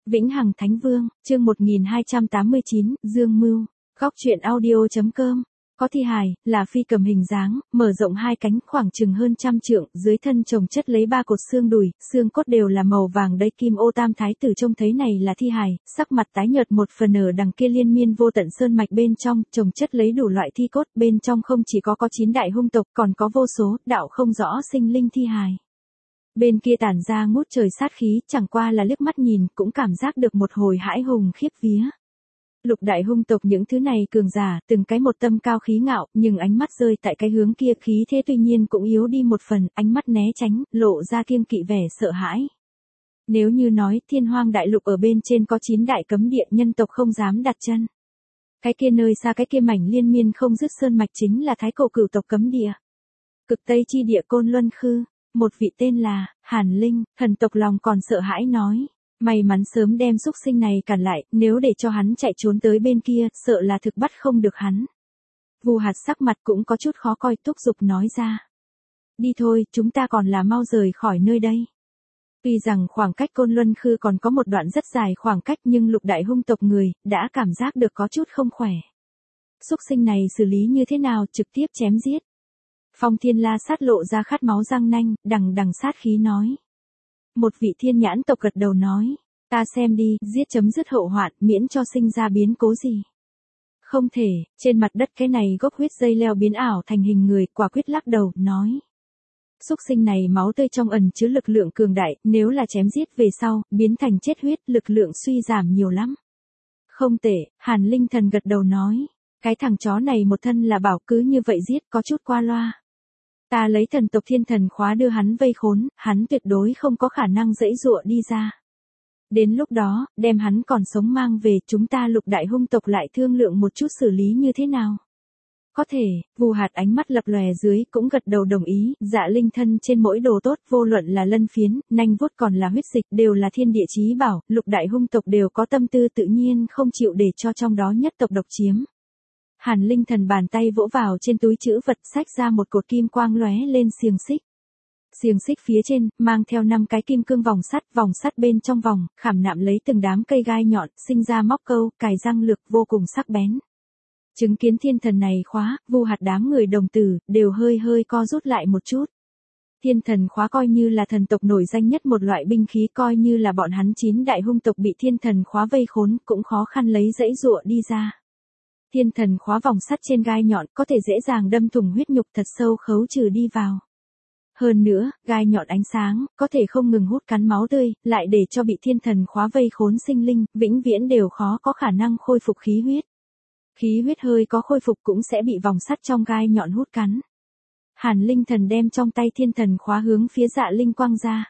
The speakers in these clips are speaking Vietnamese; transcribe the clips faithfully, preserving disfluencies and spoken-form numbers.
Vĩnh Hằng Thánh Vương, chương một nghìn hai trăm tám mươi chín, Dương Mưu, góc truyện audio.com. Có thi hài, là phi cầm hình dáng, mở rộng hai cánh khoảng chừng hơn trăm trượng, dưới thân chồng chất lấy ba cột xương đùi, xương cốt đều là màu vàng đầy kim ô tam thái tử trông thấy này là thi hài, sắc mặt tái nhợt một phần ở đằng kia liên miên vô tận sơn mạch bên trong, chồng chất lấy đủ loại thi cốt, bên trong không chỉ có có chín đại hung tộc, còn có vô số, đạo không rõ sinh linh thi hài. Bên kia tản ra ngút trời sát khí, chẳng qua là liếc mắt nhìn, cũng cảm giác được một hồi hãi hùng khiếp vía. Lục đại hung tộc những thứ này cường giả, từng cái một tâm cao khí ngạo, nhưng ánh mắt rơi tại cái hướng kia khí thế tuy nhiên cũng yếu đi một phần, ánh mắt né tránh, lộ ra kiêng kỵ vẻ sợ hãi. Nếu như nói thiên hoang đại lục ở bên trên có chín đại cấm địa, nhân tộc không dám đặt chân. Cái kia nơi xa cái kia mảnh liên miên không dứt sơn mạch chính là thái cổ cửu tộc cấm địa. Cực Tây chi địa Côn Luân Khư, một vị tên là Hàn Linh, thần tộc lòng còn sợ hãi nói. May mắn sớm đem xúc sinh này cản lại, nếu để cho hắn chạy trốn tới bên kia, sợ là thực bắt không được hắn. Vu Hạt sắc mặt cũng có chút khó coi, thúc giục nói ra. Đi thôi, chúng ta còn là mau rời khỏi nơi đây. Tuy rằng khoảng cách Côn Luân Khư còn có một đoạn rất dài khoảng cách, nhưng lục đại hung tộc người, đã cảm giác được có chút không khỏe. Xúc sinh này xử lý như thế nào, trực tiếp chém giết. Phong Thiên La Sát lộ ra khát máu răng nanh, đằng đằng sát khí nói. Một vị thiên nhãn tộc gật đầu nói, ta xem đi, giết chấm dứt hậu hoạn, miễn cho sinh ra biến cố gì. Không thể, trên mặt đất cái này gốc huyết dây leo biến ảo thành hình người, quả quyết lắc đầu, nói. Xúc sinh này máu tươi trong ẩn chứa lực lượng cường đại, nếu là chém giết về sau, biến thành chết huyết, lực lượng suy giảm nhiều lắm. Không tệ, Hàn Linh thần gật đầu nói, cái thằng chó này một thân là bảo cứ như vậy giết có chút qua loa. Ta lấy thần tộc thiên thần khóa đưa hắn vây khốn, hắn tuyệt đối không có khả năng giãy giụa đi ra. Đến lúc đó, đem hắn còn sống mang về, chúng ta lục đại hung tộc lại thương lượng một chút xử lý như thế nào. Có thể, Vu Hạt ánh mắt lập lòe dưới cũng gật đầu đồng ý, Dạ Linh thân trên mỗi đồ tốt, vô luận là lân phiến, nanh vuốt còn là huyết dịch, đều là thiên địa chí bảo, lục đại hung tộc đều có tâm tư tự nhiên không chịu để cho trong đó nhất tộc độc chiếm. Hàn Linh thần bàn tay vỗ vào trên túi trữ vật, xách ra một cột kim quang lóe lên xiềng xích. Xiềng xích phía trên, mang theo năm cái kim cương vòng sắt, vòng sắt bên trong vòng, khảm nạm lấy từng đám cây gai nhọn, sinh ra móc câu, cài răng lực vô cùng sắc bén. Chứng kiến thiên thần này khóa, Vu Hạt đám người đồng tử, đều hơi hơi co rút lại một chút. Thiên thần khóa coi như là thần tộc nổi danh nhất một loại binh khí, coi như là bọn hắn chín đại hung tộc bị thiên thần khóa vây khốn, cũng khó khăn lấy dãy giụa đi ra. Thiên thần khóa vòng sắt trên gai nhọn có thể dễ dàng đâm thủng huyết nhục thật sâu khấu trừ đi vào. Hơn nữa, gai nhọn ánh sáng, có thể không ngừng hút cắn máu tươi, lại để cho bị thiên thần khóa vây khốn sinh linh, vĩnh viễn đều khó có khả năng khôi phục khí huyết. Khí huyết hơi có khôi phục cũng sẽ bị vòng sắt trong gai nhọn hút cắn. Hàn Linh thần đem trong tay thiên thần khóa hướng phía Dạ Linh quăng ra.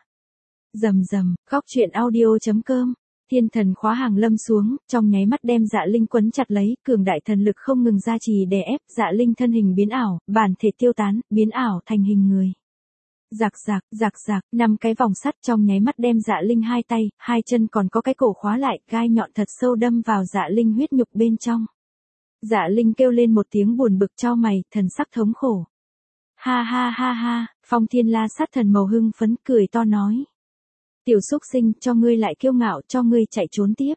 Rầm rầm, góc truyện audio.com. Thiên thần khóa hàng lâm xuống, trong nháy mắt đem Dạ Linh quấn chặt lấy, cường đại thần lực không ngừng gia trì đè ép, Dạ Linh thân hình biến ảo, bản thể tiêu tán, biến ảo thành hình người. Rạc rạc, rạc rạc, năm cái vòng sắt trong nháy mắt đem Dạ Linh hai tay, hai chân còn có cái cổ khóa lại, gai nhọn thật sâu đâm vào Dạ Linh huyết nhục bên trong. Dạ Linh kêu lên một tiếng buồn bực chau mày, thần sắc thống khổ. Ha ha ha ha, Phong Thiên La Sát thần màu hưng phấn cười to nói. Tiểu xúc sinh, cho ngươi lại kiêu ngạo, cho ngươi chạy trốn tiếp.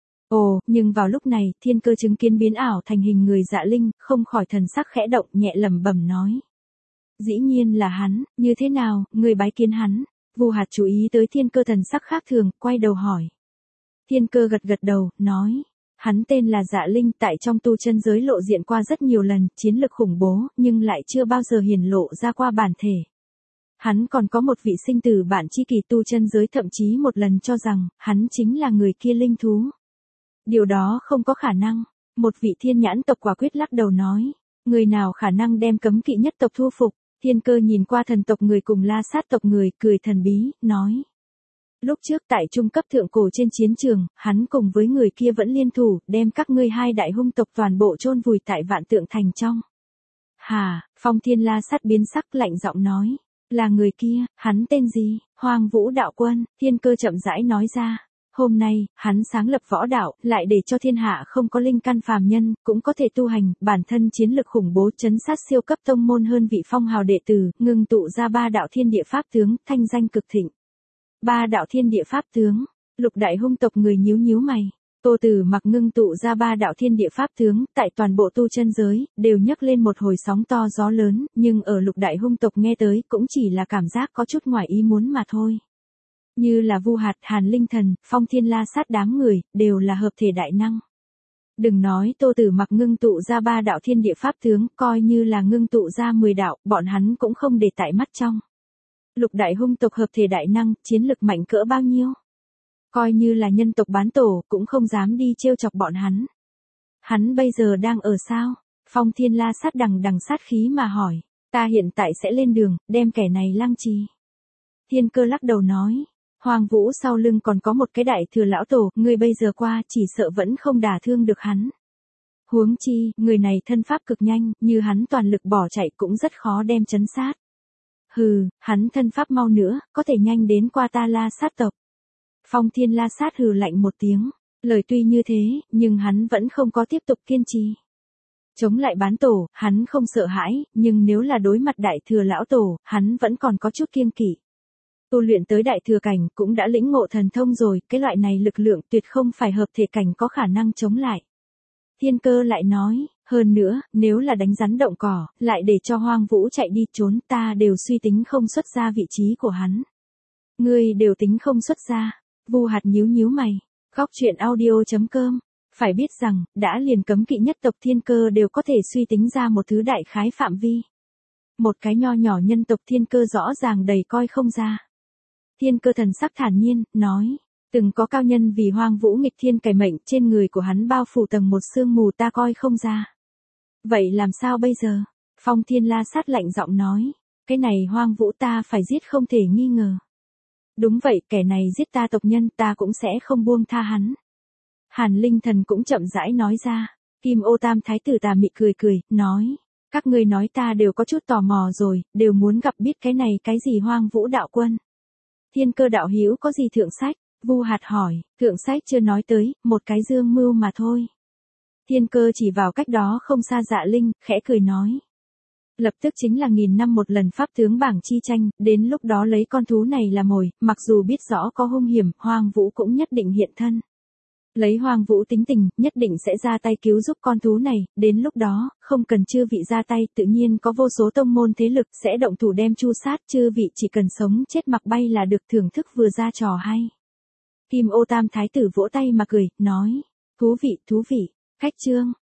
Ồ, nhưng vào lúc này, thiên cơ chứng kiến biến ảo thành hình người Dạ Linh, không khỏi thần sắc khẽ động, nhẹ lẩm bẩm nói. Dĩ nhiên là hắn, như thế nào, ngươi bái kiến hắn. Vu Hạt chú ý tới thiên cơ thần sắc khác thường, quay đầu hỏi. Thiên cơ gật gật đầu, nói. Hắn tên là Dạ Linh, tại trong tu chân giới lộ diện qua rất nhiều lần, chiến lực khủng bố, nhưng lại chưa bao giờ hiển lộ ra qua bản thể. Hắn còn có một vị sinh tử bạn tri kỷ tu chân giới, thậm chí một lần cho rằng, hắn chính là người kia linh thú. Điều đó không có khả năng. Một vị thiên nhãn tộc quả quyết lắc đầu nói. Người nào khả năng đem cấm kỵ nhất tộc thu phục. Thiên cơ nhìn qua thần tộc người cùng La Sát tộc người, cười thần bí, nói. Lúc trước tại trung cấp thượng cổ trên chiến trường, hắn cùng với người kia vẫn liên thủ, đem các ngươi hai đại hung tộc toàn bộ chôn vùi tại Vạn Tượng Thành trong. Hà, Phong Thiên La Sát biến sắc lạnh giọng nói. Là người kia, hắn tên gì? Hoang Vũ Đạo Quân, thiên cơ chậm rãi nói ra. Hôm nay, hắn sáng lập võ đạo, lại để cho thiên hạ không có linh căn phàm nhân, cũng có thể tu hành, bản thân chiến lực khủng bố chấn sát siêu cấp tông môn hơn vị phong hào đệ tử, ngưng tụ ra ba đạo thiên địa pháp tướng, thanh danh cực thịnh. Ba đạo thiên địa pháp tướng, Lục đại hung tộc người nhíu nhíu mày. Tô Tử Mặc ngưng tụ ra ba đạo thiên địa pháp tướng, tại toàn bộ tu chân giới, đều nhấc lên một hồi sóng to gió lớn, nhưng ở lục đại hung tộc nghe tới cũng chỉ là cảm giác có chút ngoài ý muốn mà thôi. Như là Vu Hạt, Hàn Linh Thần, Phong Thiên La Sát đám người, đều là hợp thể đại năng. Đừng nói Tô Tử Mặc ngưng tụ ra ba đạo thiên địa pháp tướng, coi như là ngưng tụ ra mười đạo, bọn hắn cũng không để tại mắt trong. Lục đại hung tộc hợp thể đại năng, chiến lực mạnh cỡ bao nhiêu? Coi như là nhân tộc bán tổ, cũng không dám đi trêu chọc bọn hắn. Hắn bây giờ đang ở sao? Phong Thiên La Sát đằng đằng sát khí mà hỏi. Ta hiện tại sẽ lên đường, đem kẻ này lăng trì. Thiên Cơ lắc đầu nói. Hoàng Vũ sau lưng còn có một cái đại thừa lão tổ, người bây giờ qua chỉ sợ vẫn không đả thương được hắn. Huống chi, người này thân pháp cực nhanh, như hắn toàn lực bỏ chạy cũng rất khó đem trấn sát. Hừ, hắn thân pháp mau nữa, có thể nhanh đến qua ta La Sát tộc. Phong Thiên La Sát hừ lạnh một tiếng, lời tuy như thế, nhưng hắn vẫn không có tiếp tục kiên trì. Chống lại bán tổ, hắn không sợ hãi, nhưng nếu là đối mặt đại thừa lão tổ, hắn vẫn còn có chút kiêng kỵ. Tu luyện tới đại thừa cảnh cũng đã lĩnh ngộ thần thông rồi, cái loại này lực lượng tuyệt không phải hợp thể cảnh có khả năng chống lại. Thiên Cơ lại nói, hơn nữa, nếu là đánh rắn động cỏ, lại để cho Hoang Vũ chạy đi trốn, ta đều suy tính không xuất ra vị trí của hắn. Ngươi đều tính không xuất ra. Vu Hạt nhíu nhíu mày. Góc truyện audio chấm com. Phải biết rằng, đã liền cấm kỵ nhất tộc Thiên Cơ đều có thể suy tính ra một thứ đại khái phạm vi. Một cái nho nhỏ nhân tộc Thiên Cơ rõ ràng đầy coi không ra. Thiên Cơ thần sắc thản nhiên, nói. Từng có cao nhân vì Hoang Vũ nghịch thiên cải mệnh, trên người của hắn bao phủ tầng một sương mù ta coi không ra. Vậy làm sao bây giờ? Phong Thiên La Sát lạnh giọng nói. Cái này Hoang Vũ ta phải giết không thể nghi ngờ. Đúng vậy, kẻ này giết ta tộc nhân ta cũng sẽ không buông tha hắn. Hàn Linh Thần cũng chậm rãi nói ra. Kim Ô Tam Thái tử tà mị cười cười, nói. Các ngươi nói ta đều có chút tò mò rồi, đều muốn gặp biết cái này cái gì Hoang Vũ đạo quân. Thiên Cơ đạo hữu có gì thượng sách? Vu Hạt hỏi, thượng sách chưa nói tới, một cái dương mưu mà thôi. Thiên Cơ chỉ vào cách đó không xa Dạ Linh, khẽ cười nói. Lập tức chính là nghìn năm một lần pháp tướng bảng chi tranh, đến lúc đó lấy con thú này là mồi, mặc dù biết rõ có hung hiểm, Hoang Vũ cũng nhất định hiện thân. Lấy Hoang Vũ tính tình, nhất định sẽ ra tay cứu giúp con thú này, đến lúc đó, không cần chư vị ra tay, tự nhiên có vô số tông môn thế lực sẽ động thủ đem chu sát, chư vị chỉ cần sống chết mặc bay là được thưởng thức vừa ra trò hay. Kim Ô Tam Thái tử vỗ tay mà cười, nói, thú vị, thú vị, khách trương.